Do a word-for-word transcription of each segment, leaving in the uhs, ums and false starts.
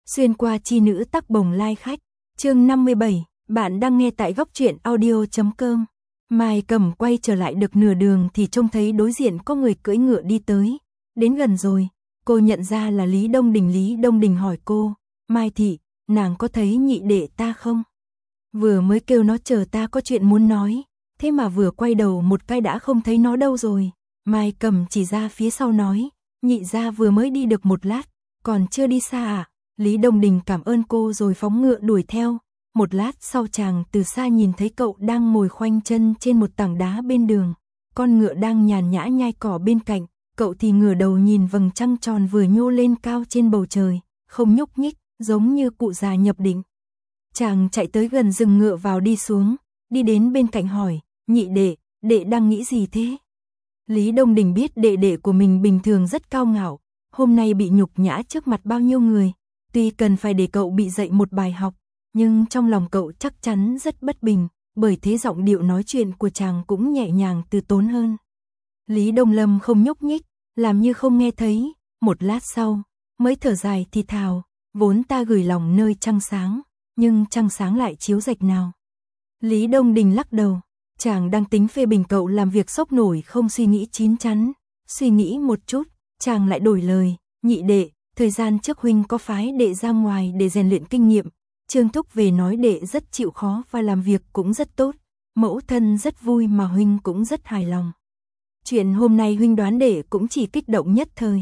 Xuyên qua chi nữ tắc bồng lai khách, chương năm mươi bảy, bạn đang nghe tại góc truyện audio chấm com. Mai Cẩm quay trở lại được nửa đường thì trông thấy đối diện có người cưỡi ngựa đi tới. Đến gần rồi, cô nhận ra là Lý Đông Đình. Lý Đông Đình hỏi cô, Mai thị, nàng có thấy nhị đệ ta không? Vừa mới kêu nó chờ ta có chuyện muốn nói, thế mà vừa quay đầu một cái đã không thấy nó đâu rồi. Mai Cẩm chỉ ra phía sau nói, nhị gia vừa mới đi được một lát, còn chưa đi xa à? Lý Đông Đình cảm ơn cô rồi phóng ngựa đuổi theo. Một lát sau chàng từ xa nhìn thấy cậu đang ngồi khoanh chân trên một tảng đá bên đường. Con ngựa đang nhàn nhã nhai cỏ bên cạnh, cậu thì ngửa đầu nhìn vầng trăng tròn vừa nhô lên cao trên bầu trời, không nhúc nhích, giống như cụ già nhập định. Chàng chạy tới gần dừng ngựa vào đi xuống, đi đến bên cạnh hỏi, nhị đệ, đệ đang nghĩ gì thế? Lý Đông Đình biết đệ đệ của mình bình thường rất cao ngạo, hôm nay bị nhục nhã trước mặt bao nhiêu người, tuy cần phải để cậu bị dạy một bài học, nhưng trong lòng cậu chắc chắn rất bất bình, bởi thế giọng điệu nói chuyện của chàng cũng nhẹ nhàng từ tốn hơn. Lý Đông Lâm không nhúc nhích, làm như không nghe thấy, một lát sau, mới thở dài thì thào, vốn ta gửi lòng nơi trăng sáng, nhưng trăng sáng lại chiếu rạch nào. Lý Đông Đình lắc đầu, chàng đang tính phê bình cậu làm việc sốc nổi không suy nghĩ chín chắn, suy nghĩ một chút, chàng lại đổi lời, nhị đệ, thời gian trước huynh có phái đệ ra ngoài để rèn luyện kinh nghiệm, Trương Thúc về nói đệ rất chịu khó và làm việc cũng rất tốt, mẫu thân rất vui mà huynh cũng rất hài lòng. Chuyện hôm nay huynh đoán đệ cũng chỉ kích động nhất thời.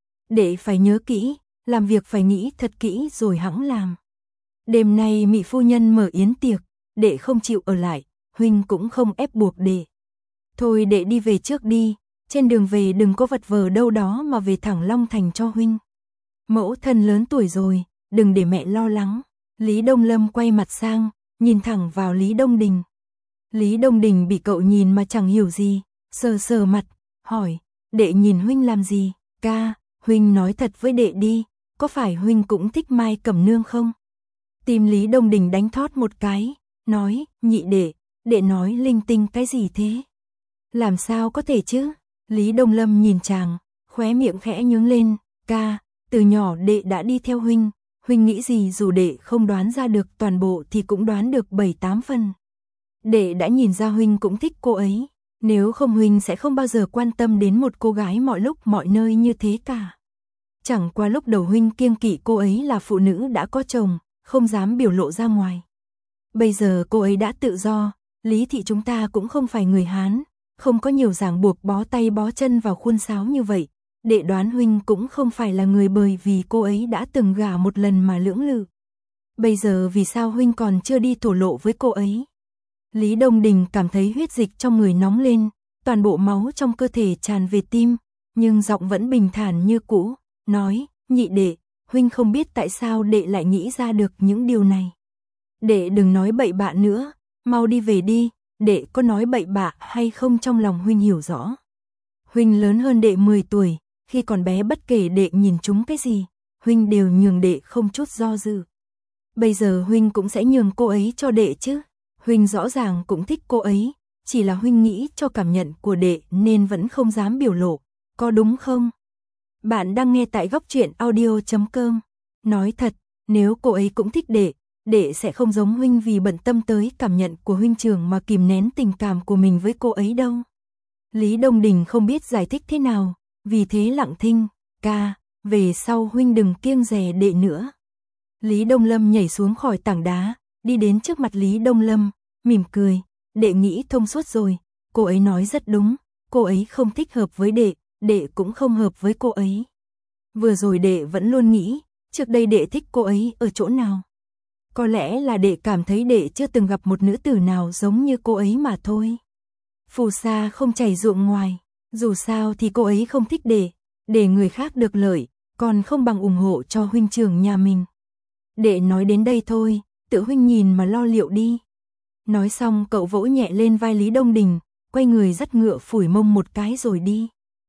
Đệ phải nhớ kỹ, làm việc phải nghĩ thật kỹ rồi hẵng làm. Đêm nay Mị phu nhân mở yến tiệc, đệ không chịu ở lại, huynh cũng không ép buộc đệ. Thôi đệ đi về trước đi, trên đường về đừng có vật vờ đâu đó mà về thẳng Long Thành cho huynh. Mẫu thân lớn tuổi rồi, đừng để mẹ lo lắng. Lý Đông Lâm quay mặt sang, nhìn thẳng vào Lý Đông Đình. Lý Đông Đình bị cậu nhìn mà chẳng hiểu gì, sờ sờ mặt, hỏi, đệ nhìn huynh làm gì? Ca, huynh nói thật với đệ đi, có phải huynh cũng thích Mai Cẩm nương không? Tim Lý Đông Đình đánh thót một cái, nói, nhị đệ, đệ nói linh tinh cái gì thế? Làm sao có thể chứ? Lý Đông Lâm nhìn chàng, khóe miệng khẽ nhướng lên, ca, từ nhỏ đệ đã đi theo huynh, huynh nghĩ gì dù đệ không đoán ra được toàn bộ thì cũng đoán được bảy tám phần. Đệ đã nhìn ra huynh cũng thích cô ấy, nếu không huynh sẽ không bao giờ quan tâm đến một cô gái mọi lúc mọi nơi như thế cả. Chẳng qua lúc đầu huynh kiêng kỵ cô ấy là phụ nữ đã có chồng, không dám biểu lộ ra ngoài. Bây giờ cô ấy đã tự do, Lý thị chúng ta cũng không phải người Hán, không có nhiều ràng buộc bó tay bó chân vào khuôn sáo như vậy. Đệ đoán huynh cũng không phải là người bởi vì cô ấy đã từng gả một lần mà lưỡng lự. Bây giờ vì sao huynh còn chưa đi thổ lộ với cô ấy? Lý Đông Đình cảm thấy huyết dịch trong người nóng lên, toàn bộ máu trong cơ thể tràn về tim, nhưng giọng vẫn bình thản như cũ, nói, nhị đệ, huynh không biết tại sao đệ lại nghĩ ra được những điều này. Đệ đừng nói bậy bạ nữa, mau đi về đi, đệ có nói bậy bạ hay không trong lòng huynh hiểu rõ. Huynh lớn hơn đệ mười tuổi, khi còn bé bất kể đệ nhìn chúng cái gì, huynh đều nhường đệ không chút do dự. Bây giờ huynh cũng sẽ nhường cô ấy cho đệ chứ, huynh rõ ràng cũng thích cô ấy, chỉ là huynh nghĩ cho cảm nhận của đệ nên vẫn không dám biểu lộ, có đúng không? Bạn đang nghe tại góc truyện audio chấm com. Nói thật, nếu cô ấy cũng thích đệ, đệ sẽ không giống huynh vì bận tâm tới cảm nhận của huynh trưởng mà kìm nén tình cảm của mình với cô ấy đâu. Lý Đông Đình không biết giải thích thế nào, vì thế lặng thinh, ca, về sau huynh đừng kiêng dè đệ nữa. Lý Đông Lâm nhảy xuống khỏi tảng đá, đi đến trước mặt Lý Đông Lâm, mỉm cười, đệ nghĩ thông suốt rồi, cô ấy nói rất đúng, cô ấy không thích hợp với đệ, đệ cũng không hợp với cô ấy. Vừa rồi đệ vẫn luôn nghĩ, trước đây đệ thích cô ấy ở chỗ nào. Có lẽ là đệ cảm thấy đệ chưa từng gặp một nữ tử nào giống như cô ấy mà thôi. Phù sa không chảy ruộng ngoài, dù sao thì cô ấy không thích đệ, để người khác được lợi, còn không bằng ủng hộ cho huynh trưởng nhà mình. Đệ nói đến đây thôi, tự huynh nhìn mà lo liệu đi. Nói xong cậu vỗ nhẹ lên vai Lý Đông Đình, quay người dắt ngựa phủi mông một cái rồi đi.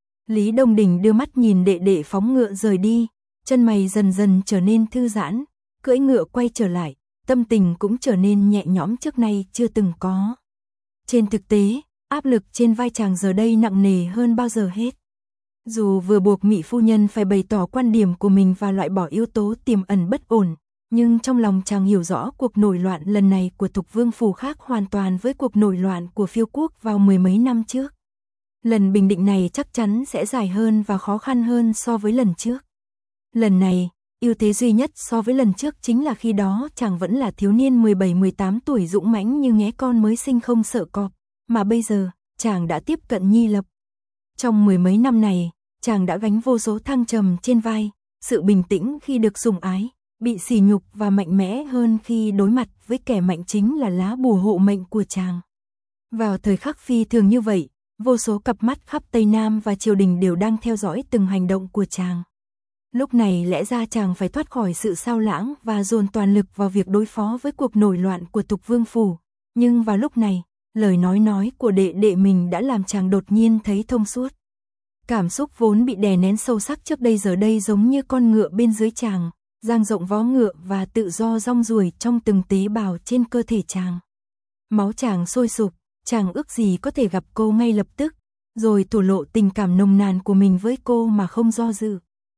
Lý Đông Đình đưa mắt nhìn đệ đệ phóng ngựa rời đi, chân mày dần dần trở nên thư giãn, cưỡi ngựa quay trở lại, tâm tình cũng trở nên nhẹ nhõm trước nay chưa từng có. Trên thực tế, áp lực trên vai chàng giờ đây nặng nề hơn bao giờ hết. Dù vừa buộc Mị phu nhân phải bày tỏ quan điểm của mình và loại bỏ yếu tố tiềm ẩn bất ổn, nhưng trong lòng chàng hiểu rõ cuộc nổi loạn lần này của Thục Vương phủ khác hoàn toàn với cuộc nổi loạn của Phiêu quốc vào mười mấy năm trước. Lần bình định này chắc chắn sẽ dài hơn và khó khăn hơn so với lần trước. Lần này, ưu thế duy nhất so với lần trước chính là khi đó chàng vẫn là thiếu niên mười bảy mười tám tuổi dũng mãnh như nghé con mới sinh không sợ cọp, mà bây giờ, chàng đã tiếp cận Nhi Lập. Trong mười mấy năm này, chàng đã gánh vô số thăng trầm trên vai, sự bình tĩnh khi được sủng ái, bị sỉ nhục và mạnh mẽ hơn khi đối mặt với kẻ mạnh chính là lá bùa hộ mệnh của chàng. Vào thời khắc phi thường như vậy, vô số cặp mắt khắp Tây Nam và triều đình đều đang theo dõi từng hành động của chàng. Lúc này lẽ ra chàng phải thoát khỏi sự sao lãng và dồn toàn lực vào việc đối phó với cuộc nổi loạn của Thục Vương phủ, nhưng vào lúc này, lời nói nói của đệ đệ mình đã làm chàng đột nhiên thấy thông suốt. Cảm xúc vốn bị đè nén sâu sắc trước đây giờ đây giống như con ngựa bên dưới chàng, dang rộng vó ngựa và tự do rong ruổi trong từng tế bào trên cơ thể chàng. Máu chàng sôi sục, chàng ước gì có thể gặp cô ngay lập tức, rồi thổ lộ tình cảm nồng nàn của mình với cô mà không do dự.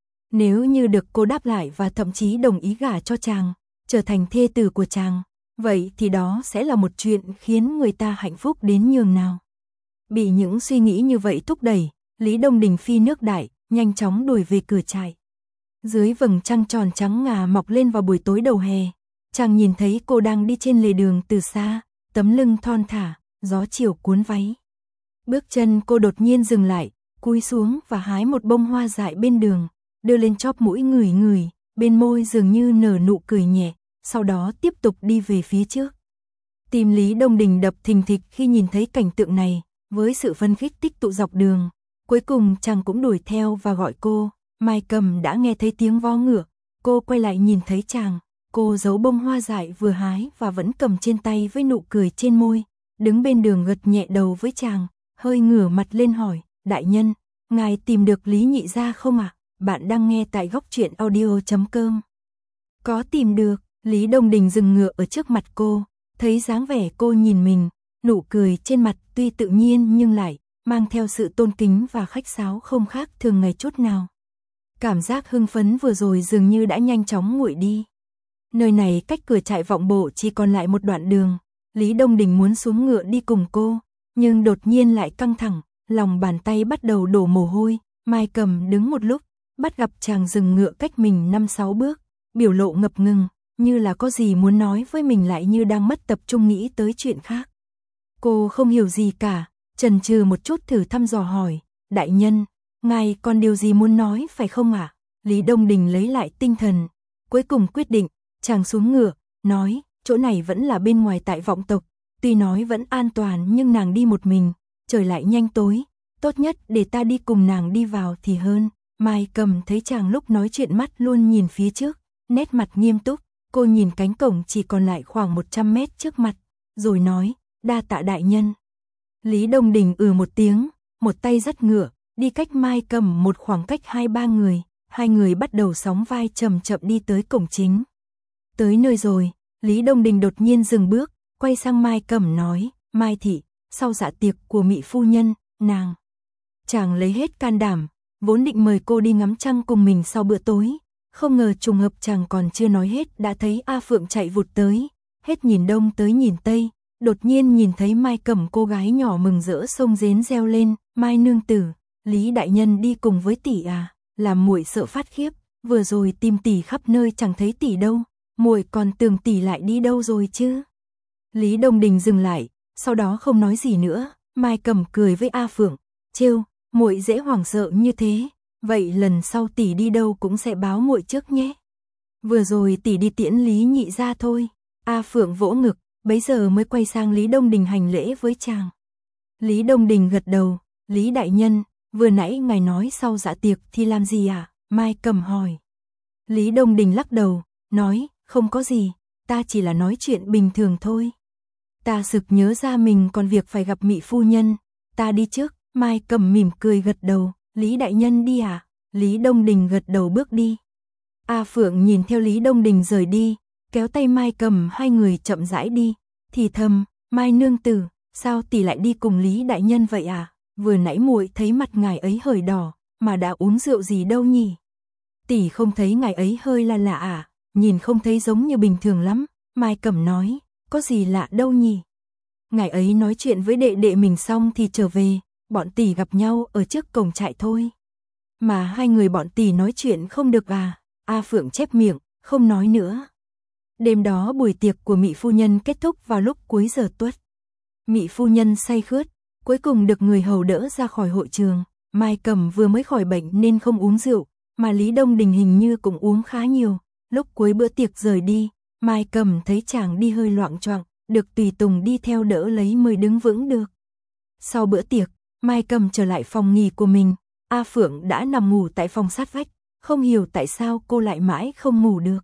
Nếu như được cô đáp lại và thậm chí đồng ý gả cho chàng, trở thành thê tử của chàng, vậy thì đó sẽ là một chuyện khiến người ta hạnh phúc đến nhường nào. Bị những suy nghĩ như vậy thúc đẩy, Lý Đông Đình phi nước đại, nhanh chóng đuổi về cửa trại. Dưới vầng trăng tròn trắng ngà mọc lên vào buổi tối đầu hè, chàng nhìn thấy cô đang đi trên lề đường từ xa, tấm lưng thon thả, gió chiều cuốn váy. Bước chân cô đột nhiên dừng lại, cúi xuống và hái một bông hoa dại bên đường, đưa lên chóp mũi ngửi ngửi, bên môi dường như nở nụ cười nhẹ, sau đó tiếp tục đi về phía trước. Tim Lý Đông Đình đập thình thịch khi nhìn thấy cảnh tượng này, với sự phấn khích tích tụ dọc đường. Cuối cùng chàng cũng đuổi theo và gọi cô. Mai Cầm đã nghe thấy tiếng vó ngựa, cô quay lại nhìn thấy chàng, cô giấu bông hoa dại vừa hái và vẫn cầm trên tay với nụ cười trên môi, đứng bên đường gật nhẹ đầu với chàng, hơi ngửa mặt lên hỏi, đại nhân, ngài tìm được Lý nhị gia không ạ? À? Bạn đang nghe tại góc truyện audio chấm com. Có tìm được. Lý Đông Đình dừng ngựa ở trước mặt cô, thấy dáng vẻ cô nhìn mình, nụ cười trên mặt tuy tự nhiên nhưng lại mang theo sự tôn kính và khách sáo không khác thường ngày chút nào. Cảm giác hưng phấn vừa rồi dường như đã nhanh chóng nguội đi. Nơi này cách cửa trại Vọng Bộ chỉ còn lại một đoạn đường, Lý Đông Đình muốn xuống ngựa đi cùng cô, nhưng đột nhiên lại căng thẳng, lòng bàn tay bắt đầu đổ mồ hôi. Mai Cầm đứng một lúc, bắt gặp chàng dừng ngựa cách mình năm sáu bước, biểu lộ ngập ngừng, như là có gì muốn nói với mình lại như đang mất tập trung nghĩ tới chuyện khác. Cô không hiểu gì cả, chần chừ một chút thử thăm dò hỏi, đại nhân, ngài còn điều gì muốn nói phải không ạ? À? Lý Đông Đình lấy lại tinh thần, cuối cùng quyết định, chàng xuống ngựa, nói, chỗ này vẫn là bên ngoài tại Vọng tộc, tuy nói vẫn an toàn nhưng nàng đi một mình, trời lại nhanh tối, tốt nhất để ta đi cùng nàng đi vào thì hơn. Mai Cầm thấy chàng lúc nói chuyện mắt luôn nhìn phía trước, nét mặt nghiêm túc, cô nhìn cánh cổng chỉ còn lại khoảng một trăm mét trước mặt, rồi nói, đa tạ đại nhân. Lý Đông Đình ừ một tiếng, một tay dắt ngựa, đi cách Mai Cầm một khoảng cách hai ba người, hai người bắt đầu sóng vai chậm chậm đi tới cổng chính. Tới nơi rồi, Lý Đông Đình đột nhiên dừng bước, quay sang Mai Cầm nói, Mai thị, sau dạ tiệc của Mị phu nhân, nàng. Chàng lấy hết can đảm, vốn định mời cô đi ngắm trăng cùng mình sau bữa tối, không ngờ trùng hợp chàng còn chưa nói hết đã thấy A Phượng chạy vụt tới, hết nhìn đông tới nhìn tây, đột nhiên nhìn thấy Mai Cầm cô gái nhỏ mừng rỡ xông rến reo lên, Mai nương tử, Lý đại nhân đi cùng với tỷ à, làm muội sợ phát khiếp, vừa rồi tìm tỷ khắp nơi chẳng thấy tỷ đâu, muội còn tưởng tỷ lại đi đâu rồi chứ. Lý Đông Đình dừng lại, sau đó không nói gì nữa, Mai Cầm cười với A Phượng, trêu, muội dễ hoảng sợ như thế, vậy lần sau tỷ đi đâu cũng sẽ báo muội trước nhé. Vừa rồi tỷ đi tiễn Lý nhị gia thôi. A Phượng vỗ ngực, bấy giờ mới quay sang Lý Đông Đình hành lễ với chàng. Lý Đông Đình gật đầu, Lý đại nhân, vừa nãy ngài nói sau dạ tiệc thì làm gì à? Mai Cầm hỏi. Lý Đông Đình lắc đầu, nói, không có gì, ta chỉ là nói chuyện bình thường thôi. Ta sực nhớ ra mình còn việc phải gặp Mị phu nhân, ta đi trước. Mai Cầm mỉm cười gật đầu, Lý đại nhân đi à? Lý Đông Đình gật đầu bước đi. A Phượng nhìn theo Lý Đông Đình rời đi, kéo tay Mai Cầm hai người chậm rãi đi, thì thầm, Mai nương tử, sao tỷ lại đi cùng Lý đại nhân vậy à? Vừa nãy muội thấy mặt ngài ấy hởi đỏ, mà đã uống rượu gì đâu nhỉ? Tỷ không thấy ngài ấy hơi là lạ à, nhìn không thấy giống như bình thường lắm. Mai Cẩm nói, có gì lạ đâu nhỉ? Ngài ấy nói chuyện với đệ đệ mình xong thì trở về, bọn tỷ gặp nhau ở trước cổng trại thôi. Mà hai người bọn tỷ nói chuyện không được à? A Phượng chép miệng, không nói nữa. Đêm đó buổi tiệc của Mị phu nhân kết thúc vào lúc cuối giờ tuất. Mị phu nhân say khướt, cuối cùng được người hầu đỡ ra khỏi hội trường. Mai Cẩm vừa mới khỏi bệnh nên không uống rượu, mà Lý Đông Đình hình như cũng uống khá nhiều. Lúc cuối bữa tiệc rời đi, Mai Cẩm thấy chàng đi hơi loạng choạng, được tùy tùng đi theo đỡ lấy mới đứng vững được. Sau bữa tiệc, Mai Cẩm trở lại phòng nghỉ của mình. A Phượng đã nằm ngủ tại phòng sát vách, không hiểu tại sao cô lại mãi không ngủ được.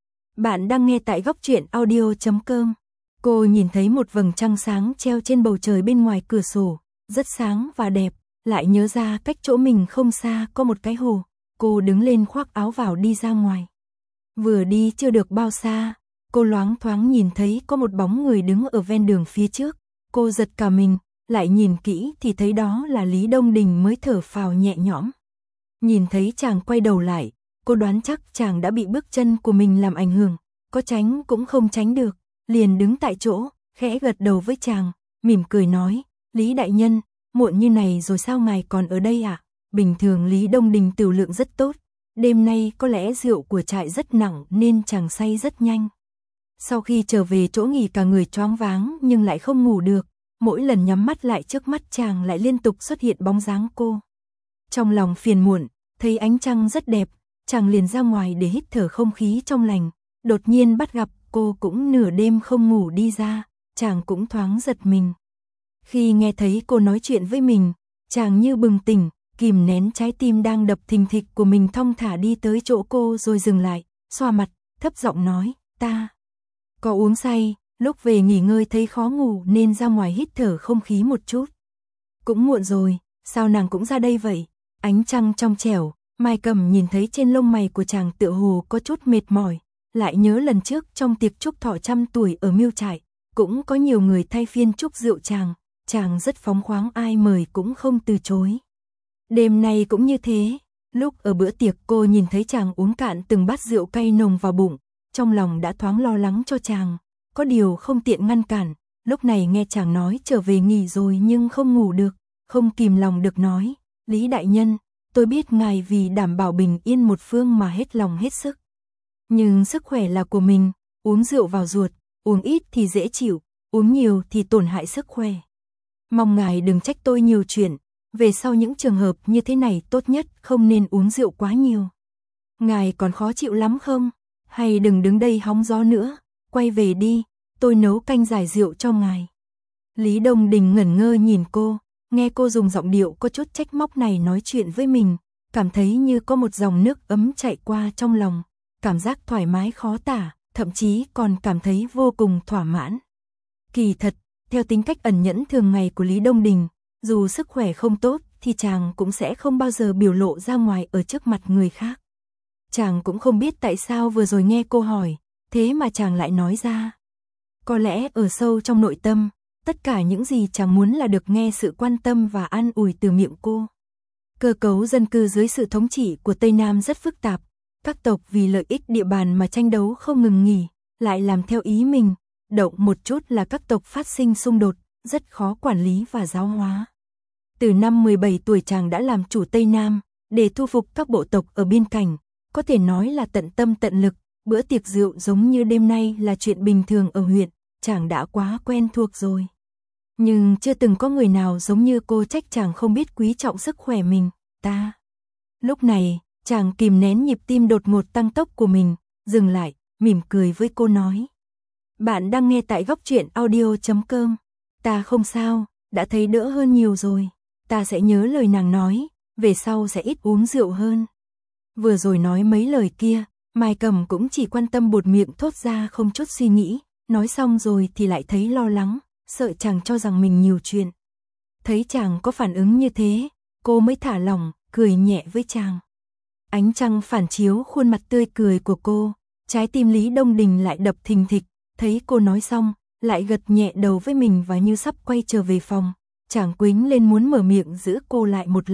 Bạn đang nghe tại góc truyện audio chấm com. Cô nhìn thấy một vầng trăng sáng treo trên bầu trời bên ngoài cửa sổ, rất sáng và đẹp, lại nhớ ra cách chỗ mình không xa có một cái hồ. Cô đứng lên khoác áo vào đi ra ngoài. Vừa đi chưa được bao xa, cô loáng thoáng nhìn thấy có một bóng người đứng ở ven đường phía trước. Cô giật cả mình, lại nhìn kỹ thì thấy đó là Lý Đông Đình mới thở phào nhẹ nhõm. Nhìn thấy chàng quay đầu lại, cô đoán chắc chàng đã bị bước chân của mình làm ảnh hưởng, có tránh cũng không tránh được, liền đứng tại chỗ, khẽ gật đầu với chàng, mỉm cười nói, Lý đại nhân, muộn như này rồi sao ngài còn ở đây ạ? À? Bình thường Lý Đông Đình tửu lượng rất tốt, đêm nay có lẽ rượu của trại rất nặng nên chàng say rất nhanh. Sau khi trở về chỗ nghỉ cả người choáng váng nhưng lại không ngủ được, mỗi lần nhắm mắt lại trước mắt chàng lại liên tục xuất hiện bóng dáng cô. Trong lòng phiền muộn, thấy ánh trăng rất đẹp, chàng liền ra ngoài để hít thở không khí trong lành, đột nhiên bắt gặp cô cũng nửa đêm không ngủ đi ra, chàng cũng thoáng giật mình. Khi nghe thấy cô nói chuyện với mình, chàng như bừng tỉnh, kìm nén trái tim đang đập thình thịch của mình thong thả đi tới chỗ cô rồi dừng lại, xoa mặt, thấp giọng nói, ta có uống say, lúc về nghỉ ngơi thấy khó ngủ nên ra ngoài hít thở không khí một chút. Cũng muộn rồi, sao nàng cũng ra đây vậy? Ánh trăng trong trẻo, Mai Cẩm nhìn thấy trên lông mày của chàng tựa hồ có chút mệt mỏi, lại nhớ lần trước trong tiệc chúc thọ trăm tuổi ở Miêu Trại, cũng có nhiều người thay phiên chúc rượu chàng, chàng rất phóng khoáng ai mời cũng không từ chối. Đêm nay cũng như thế, lúc ở bữa tiệc cô nhìn thấy chàng uống cạn từng bát rượu cay nồng vào bụng, trong lòng đã thoáng lo lắng cho chàng, có điều không tiện ngăn cản, lúc này nghe chàng nói trở về nghỉ rồi nhưng không ngủ được, không kìm lòng được nói, Lý đại nhân, tôi biết ngài vì đảm bảo bình yên một phương mà hết lòng hết sức. Nhưng sức khỏe là của mình, uống rượu vào ruột, uống ít thì dễ chịu, uống nhiều thì tổn hại sức khỏe. Mong ngài đừng trách tôi nhiều chuyện, về sau những trường hợp như thế này tốt nhất không nên uống rượu quá nhiều. Ngài còn khó chịu lắm không? Hay đừng đứng đây hóng gió nữa, quay về đi, tôi nấu canh giải rượu cho ngài. Lý Đông Đình ngẩn ngơ nhìn cô, nghe cô dùng giọng điệu có chút trách móc này nói chuyện với mình, cảm thấy như có một dòng nước ấm chạy qua trong lòng, cảm giác thoải mái khó tả, thậm chí còn cảm thấy vô cùng thỏa mãn. Kỳ thật, theo tính cách ẩn nhẫn thường ngày của Lý Đông Đình, dù sức khỏe không tốt thì chàng cũng sẽ không bao giờ biểu lộ ra ngoài ở trước mặt người khác. Chàng cũng không biết tại sao vừa rồi nghe cô hỏi, thế mà chàng lại nói ra. Có lẽ ở sâu trong nội tâm, tất cả những gì chàng muốn là được nghe sự quan tâm và an ủi từ miệng cô. Cơ cấu dân cư dưới sự thống trị của Tây Nam rất phức tạp, các tộc vì lợi ích địa bàn mà tranh đấu không ngừng nghỉ, lại làm theo ý mình, động một chút là các tộc phát sinh xung đột, rất khó quản lý và giáo hóa. Từ năm mười bảy tuổi chàng đã làm chủ Tây Nam, để thu phục các bộ tộc ở biên cảnh, có thể nói là tận tâm tận lực, bữa tiệc rượu giống như đêm nay là chuyện bình thường ở huyện, chàng đã quá quen thuộc rồi. Nhưng chưa từng có người nào giống như cô trách chàng không biết quý trọng sức khỏe mình, ta. Lúc này, chàng kìm nén nhịp tim đột ngột tăng tốc của mình, dừng lại, mỉm cười với cô nói. Bạn đang nghe tại góc truyện audio chấm com. Ta không sao, đã thấy đỡ hơn nhiều rồi. Ta sẽ nhớ lời nàng nói, về sau sẽ ít uống rượu hơn. Vừa rồi nói mấy lời kia, Mai Cẩm cũng chỉ quan tâm buột miệng thốt ra không chút suy nghĩ, nói xong rồi thì lại thấy lo lắng, sợ chàng cho rằng mình nhiều chuyện. Thấy chàng có phản ứng như thế, cô mới thả lỏng, cười nhẹ với chàng. Ánh trăng phản chiếu khuôn mặt tươi cười của cô, trái tim Lý Đông Đình lại đập thình thịch, thấy cô nói xong, lại gật nhẹ đầu với mình và như sắp quay trở về phòng. Chàng quĩnh lên muốn mở miệng giữ cô lại một lát,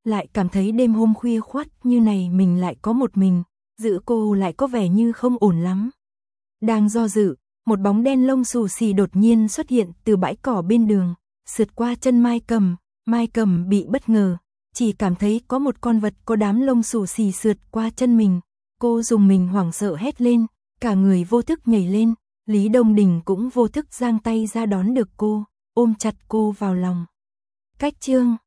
lại cảm thấy đêm hôm khuya khoắt như này mình lại có một mình, giữ cô lại có vẻ như không ổn lắm. Đang do dự, một bóng đen lông xù xì đột nhiên xuất hiện từ bãi cỏ bên đường, sượt qua chân Mai Cầm. Mai Cầm bị bất ngờ, chỉ cảm thấy có một con vật có đám lông xù xì sượt qua chân mình. Cô dùng mình hoảng sợ hét lên, cả người vô thức nhảy lên. Lý Đông Đình cũng vô thức giang tay ra đón được cô, ôm chặt cô vào lòng. Cách chương